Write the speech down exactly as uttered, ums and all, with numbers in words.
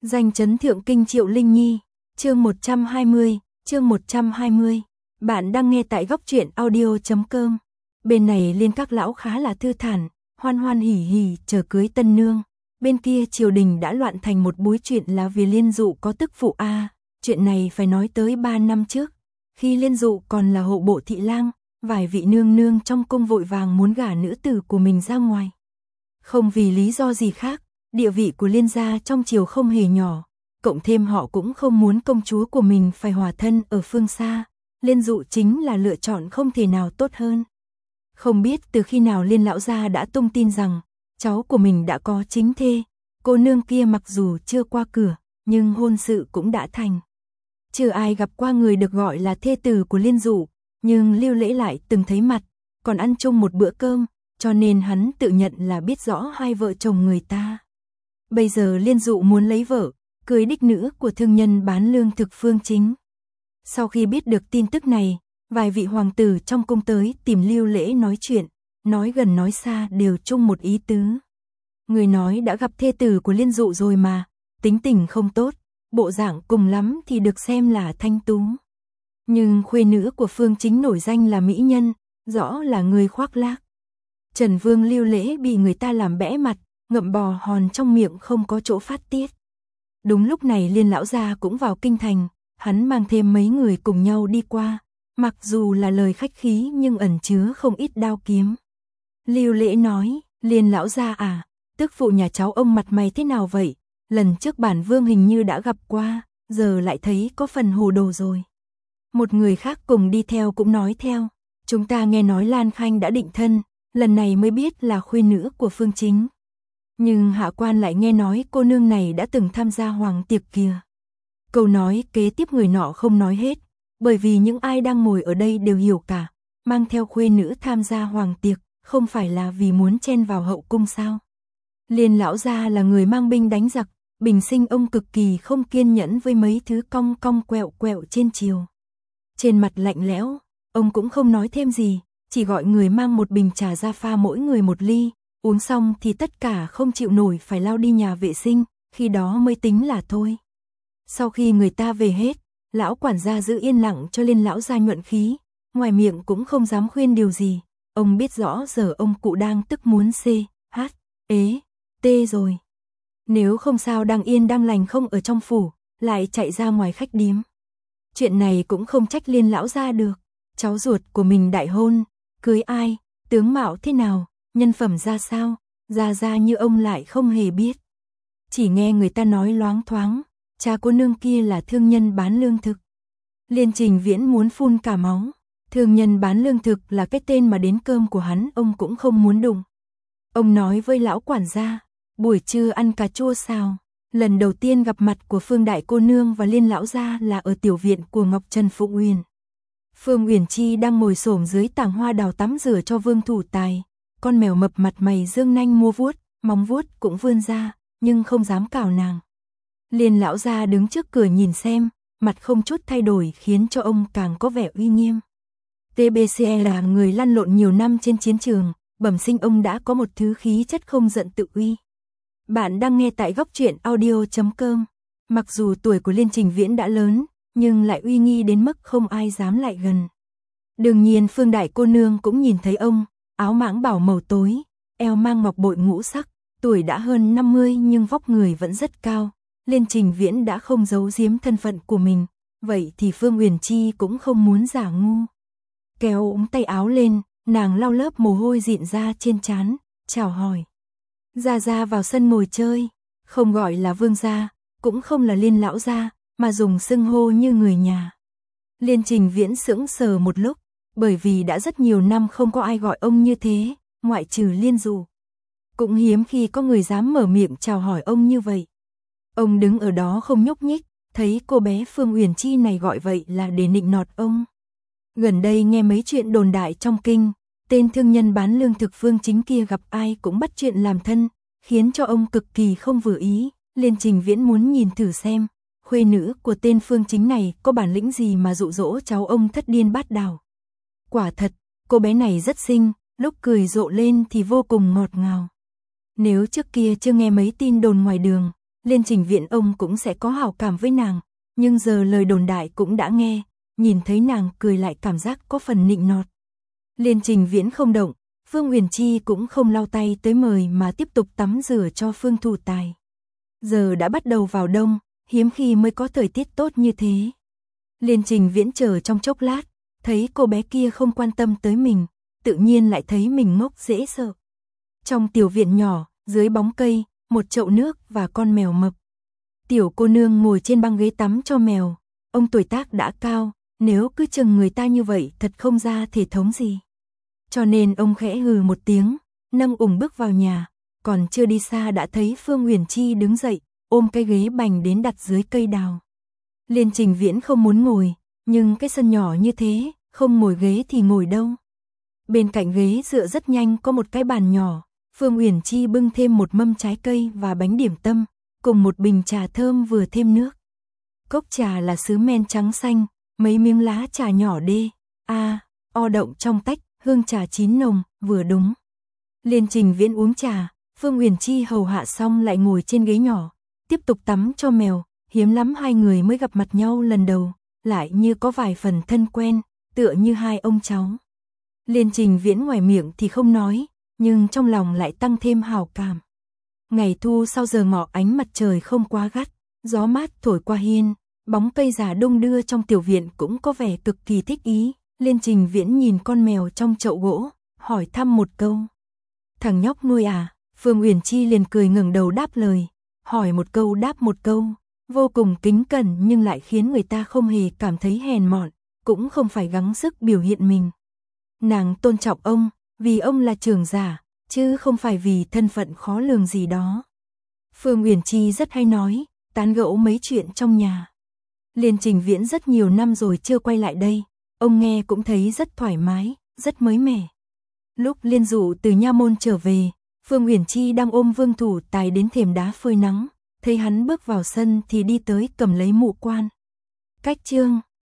Danh chấn thượng kinh Triệu Linh Nhi, chương một trăm hai mươi, chương một trăm hai mươi. Bạn đang nghe tại góc truyện audio chấm com. Bên này Liên các lão khá là thư thản, hoan hoan hỉ hỉ chờ cưới tân nương. Bên kia triều đình đã loạn thành một búi chuyện là vì Liên Dụ có tức phụ a. Chuyện này phải nói tới ba năm trước, khi Liên Dụ còn là hộ bộ thị lang, vài vị nương nương trong cung vội vàng muốn gả nữ tử của mình ra ngoài. Không vì lý do gì khác, địa vị của Liên gia trong triều không hề nhỏ, cộng thêm họ cũng không muốn công chúa của mình phải hòa thân ở phương xa, Liên Dụ chính là lựa chọn không thể nào tốt hơn. Không biết từ khi nào Liên lão gia đã tung tin rằng cháu của mình đã có chính thê, cô nương kia mặc dù chưa qua cửa, nhưng hôn sự cũng đã thành. Chưa ai gặp qua người được gọi là thê tử của Liên Dụ, nhưng Lưu Lễ lại từng thấy mặt, còn ăn chung một bữa cơm, cho nên hắn tự nhận là biết rõ hai vợ chồng người ta. Bây giờ Liên Dụ muốn lấy vợ, cưới đích nữ của thương nhân bán lương thực Phương Chính. Sau khi biết được tin tức này, vài vị hoàng tử trong cung tới tìm Lưu Lễ nói chuyện, nói gần nói xa đều chung một ý tứ. Người nói đã gặp thê tử của Liên Dụ rồi mà, tính tình không tốt, bộ dạng cùng lắm thì được xem là thanh tú. Nhưng khuê nữ của Phương Chính nổi danh là mỹ nhân, rõ là người khoác lác. Trần Vương Lưu Lễ bị người ta làm bẽ mặt, ngậm bò hòn trong miệng không có chỗ phát tiết. Đúng lúc này Liên lão gia cũng vào kinh thành, hắn mang thêm mấy người cùng nhau đi qua, mặc dù là lời khách khí nhưng ẩn chứa không ít đao kiếm. Lưu Lễ nói, Liên lão gia à, tức phụ nhà cháu ông mặt mày thế nào vậy? Lần trước bản vương hình như đã gặp qua, giờ lại thấy có phần hồ đồ rồi. Một người khác cùng đi theo cũng nói theo, chúng ta nghe nói Lan Khanh đã định thân, lần này mới biết là khuê nữ của Phương Chính. Nhưng hạ quan lại nghe nói cô nương này đã từng tham gia hoàng tiệc kìa. Câu nói kế tiếp người nọ không nói hết, bởi vì những ai đang ngồi ở đây đều hiểu cả, mang theo khuê nữ tham gia hoàng tiệc, không phải là vì muốn chen vào hậu cung sao. Liên lão gia là người mang binh đánh giặc, bình sinh ông cực kỳ không kiên nhẫn với mấy thứ cong cong quẹo quẹo trên triều. Trên mặt lạnh lẽo, ông cũng không nói thêm gì, chỉ gọi người mang một bình trà ra pha mỗi người một ly, uống xong thì tất cả không chịu nổi phải lao đi nhà vệ sinh, khi đó mới tính là thôi. Sau khi người ta về hết, lão quản gia giữ yên lặng cho Liên lão gia nhuận khí, ngoài miệng cũng không dám khuyên điều gì, ông biết rõ giờ ông cụ đang tức muốn xê, hát, ế, tê rồi. Nếu không sao đang yên đang lành không ở trong phủ, lại chạy ra ngoài khách điếm. Chuyện này cũng không trách Liên lão gia được, cháu ruột của mình đại hôn, cưới ai, tướng mạo thế nào, nhân phẩm ra sao, ra ra như ông lại không hề biết. Chỉ nghe người ta nói loáng thoáng, cha cô nương kia là thương nhân bán lương thực. Liên Trình Viễn muốn phun cả máu, thương nhân bán lương thực là cái tên mà đến cơm của hắn ông cũng không muốn đụng. Ông nói với lão quản gia, buổi trưa ăn cà chua xào. Lần đầu tiên gặp mặt của Phương đại cô nương và Liên lão gia là ở tiểu viện của Ngọc Trân Phụng Uyển. Phương Uyển Chi đang ngồi xổm dưới tảng hoa đào tắm rửa cho Vương Thủ Tài, con mèo mập mặt mày dương nanh mua vuốt, móng vuốt cũng vươn ra, nhưng không dám cào nàng. Liên lão gia đứng trước cửa nhìn xem, mặt không chút thay đổi khiến cho ông càng có vẻ uy nghiêm. tê bê xê là người lăn lộn nhiều năm trên chiến trường, bẩm sinh ông đã có một thứ khí chất không giận tự uy. Bạn đang nghe tại góc truyện audio chấm com. Mặc dù tuổi của Liên Trình Viễn đã lớn, nhưng lại uy nghi đến mức không ai dám lại gần. Đương nhiên Phương đại cô nương cũng nhìn thấy ông, áo mãng bảo màu tối, eo mang ngọc bội ngũ sắc, tuổi đã hơn năm mươi nhưng vóc người vẫn rất cao. Liên Trình Viễn đã không giấu giếm thân phận của mình, vậy thì Phương Uyển Chi cũng không muốn giả ngu. Kéo ống tay áo lên, nàng lau lớp mồ hôi dịn ra trên trán, chào hỏi. Gia Gia vào sân ngồi chơi, không gọi là vương gia, cũng không là Liên lão gia, mà dùng xưng hô như người nhà. Liên Trình Viễn sững sờ một lúc, bởi vì đã rất nhiều năm không có ai gọi ông như thế, ngoại trừ Liên Dụ. Cũng hiếm khi có người dám mở miệng chào hỏi ông như vậy. Ông đứng ở đó không nhúc nhích, thấy cô bé Phương Uyển Chi này gọi vậy là để nịnh nọt ông. Gần đây nghe mấy chuyện đồn đại trong kinh, tên thương nhân bán lương thực Phương Chính kia gặp ai cũng bắt chuyện làm thân, khiến cho ông cực kỳ không vừa ý. Liên Trình Viễn muốn nhìn thử xem, khuê nữ của tên Phương Chính này có bản lĩnh gì mà dụ dỗ cháu ông thất điên bát đảo. Quả thật, cô bé này rất xinh, lúc cười rộ lên thì vô cùng ngọt ngào. Nếu trước kia chưa nghe mấy tin đồn ngoài đường, Liên Trình Viễn ông cũng sẽ có hảo cảm với nàng, nhưng giờ lời đồn đại cũng đã nghe, nhìn thấy nàng cười lại cảm giác có phần nịnh nọt. Liên Trình Viễn không động, Phương Huyền Chi cũng không lau tay tới mời mà tiếp tục tắm rửa cho Phương Thủ Tài. Giờ đã bắt đầu vào đông, hiếm khi mới có thời tiết tốt như thế. Liên Trình Viễn chờ trong chốc lát, thấy cô bé kia không quan tâm tới mình, tự nhiên lại thấy mình ngốc dễ sợ. Trong tiểu viện nhỏ, dưới bóng cây, một chậu nước và con mèo mập. Tiểu cô nương ngồi trên băng ghế tắm cho mèo, ông tuổi tác đã cao, nếu cứ chừng người ta như vậy thật không ra thể thống gì. Cho nên ông khẽ hừ một tiếng, nâng ủng bước vào nhà, còn chưa đi xa đã thấy Phương Huyền Chi đứng dậy, ôm cái ghế bành đến đặt dưới cây đào. Liên Trình Viễn không muốn ngồi, nhưng cái sân nhỏ như thế, không ngồi ghế thì ngồi đâu. Bên cạnh ghế dựa rất nhanh có một cái bàn nhỏ, Phương Huyền Chi bưng thêm một mâm trái cây và bánh điểm tâm, cùng một bình trà thơm vừa thêm nước. Cốc trà là sứ men trắng xanh, mấy miếng lá trà nhỏ đê, a, o động trong tách, hương trà chín nồng, vừa đúng. Liên Trình Viễn uống trà, Phương Huyền Chi hầu hạ xong lại ngồi trên ghế nhỏ, tiếp tục tắm cho mèo, hiếm lắm hai người mới gặp mặt nhau lần đầu, lại như có vài phần thân quen, tựa như hai ông cháu. Liên Trình Viễn ngoài miệng thì không nói, nhưng trong lòng lại tăng thêm hảo cảm. Ngày thu sau giờ ngọ ánh mặt trời không quá gắt, gió mát thổi qua hiên, bóng cây già đung đưa trong tiểu viện cũng có vẻ cực kỳ thích ý. Liên Trình Viễn nhìn con mèo trong chậu gỗ, hỏi thăm một câu. Thằng nhóc nuôi à? Phương Huyền Chi liền cười ngẩng đầu đáp lời, hỏi một câu đáp một câu, vô cùng kính cẩn nhưng lại khiến người ta không hề cảm thấy hèn mọn, cũng không phải gắng sức biểu hiện mình. Nàng tôn trọng ông, vì ông là trưởng giả, chứ không phải vì thân phận khó lường gì đó. Phương Huyền Chi rất hay nói, tán gẫu mấy chuyện trong nhà. Liên Trình Viễn rất nhiều năm rồi chưa quay lại đây, ông nghe cũng thấy rất thoải mái, rất mới mẻ. Lúc Liên Dụ từ nha môn trở về, Phương Huyền Chi đang ôm Vương Thủ Tài đến thềm đá phơi nắng, thấy hắn bước vào sân thì đi tới cầm lấy mũ quan. Cách chương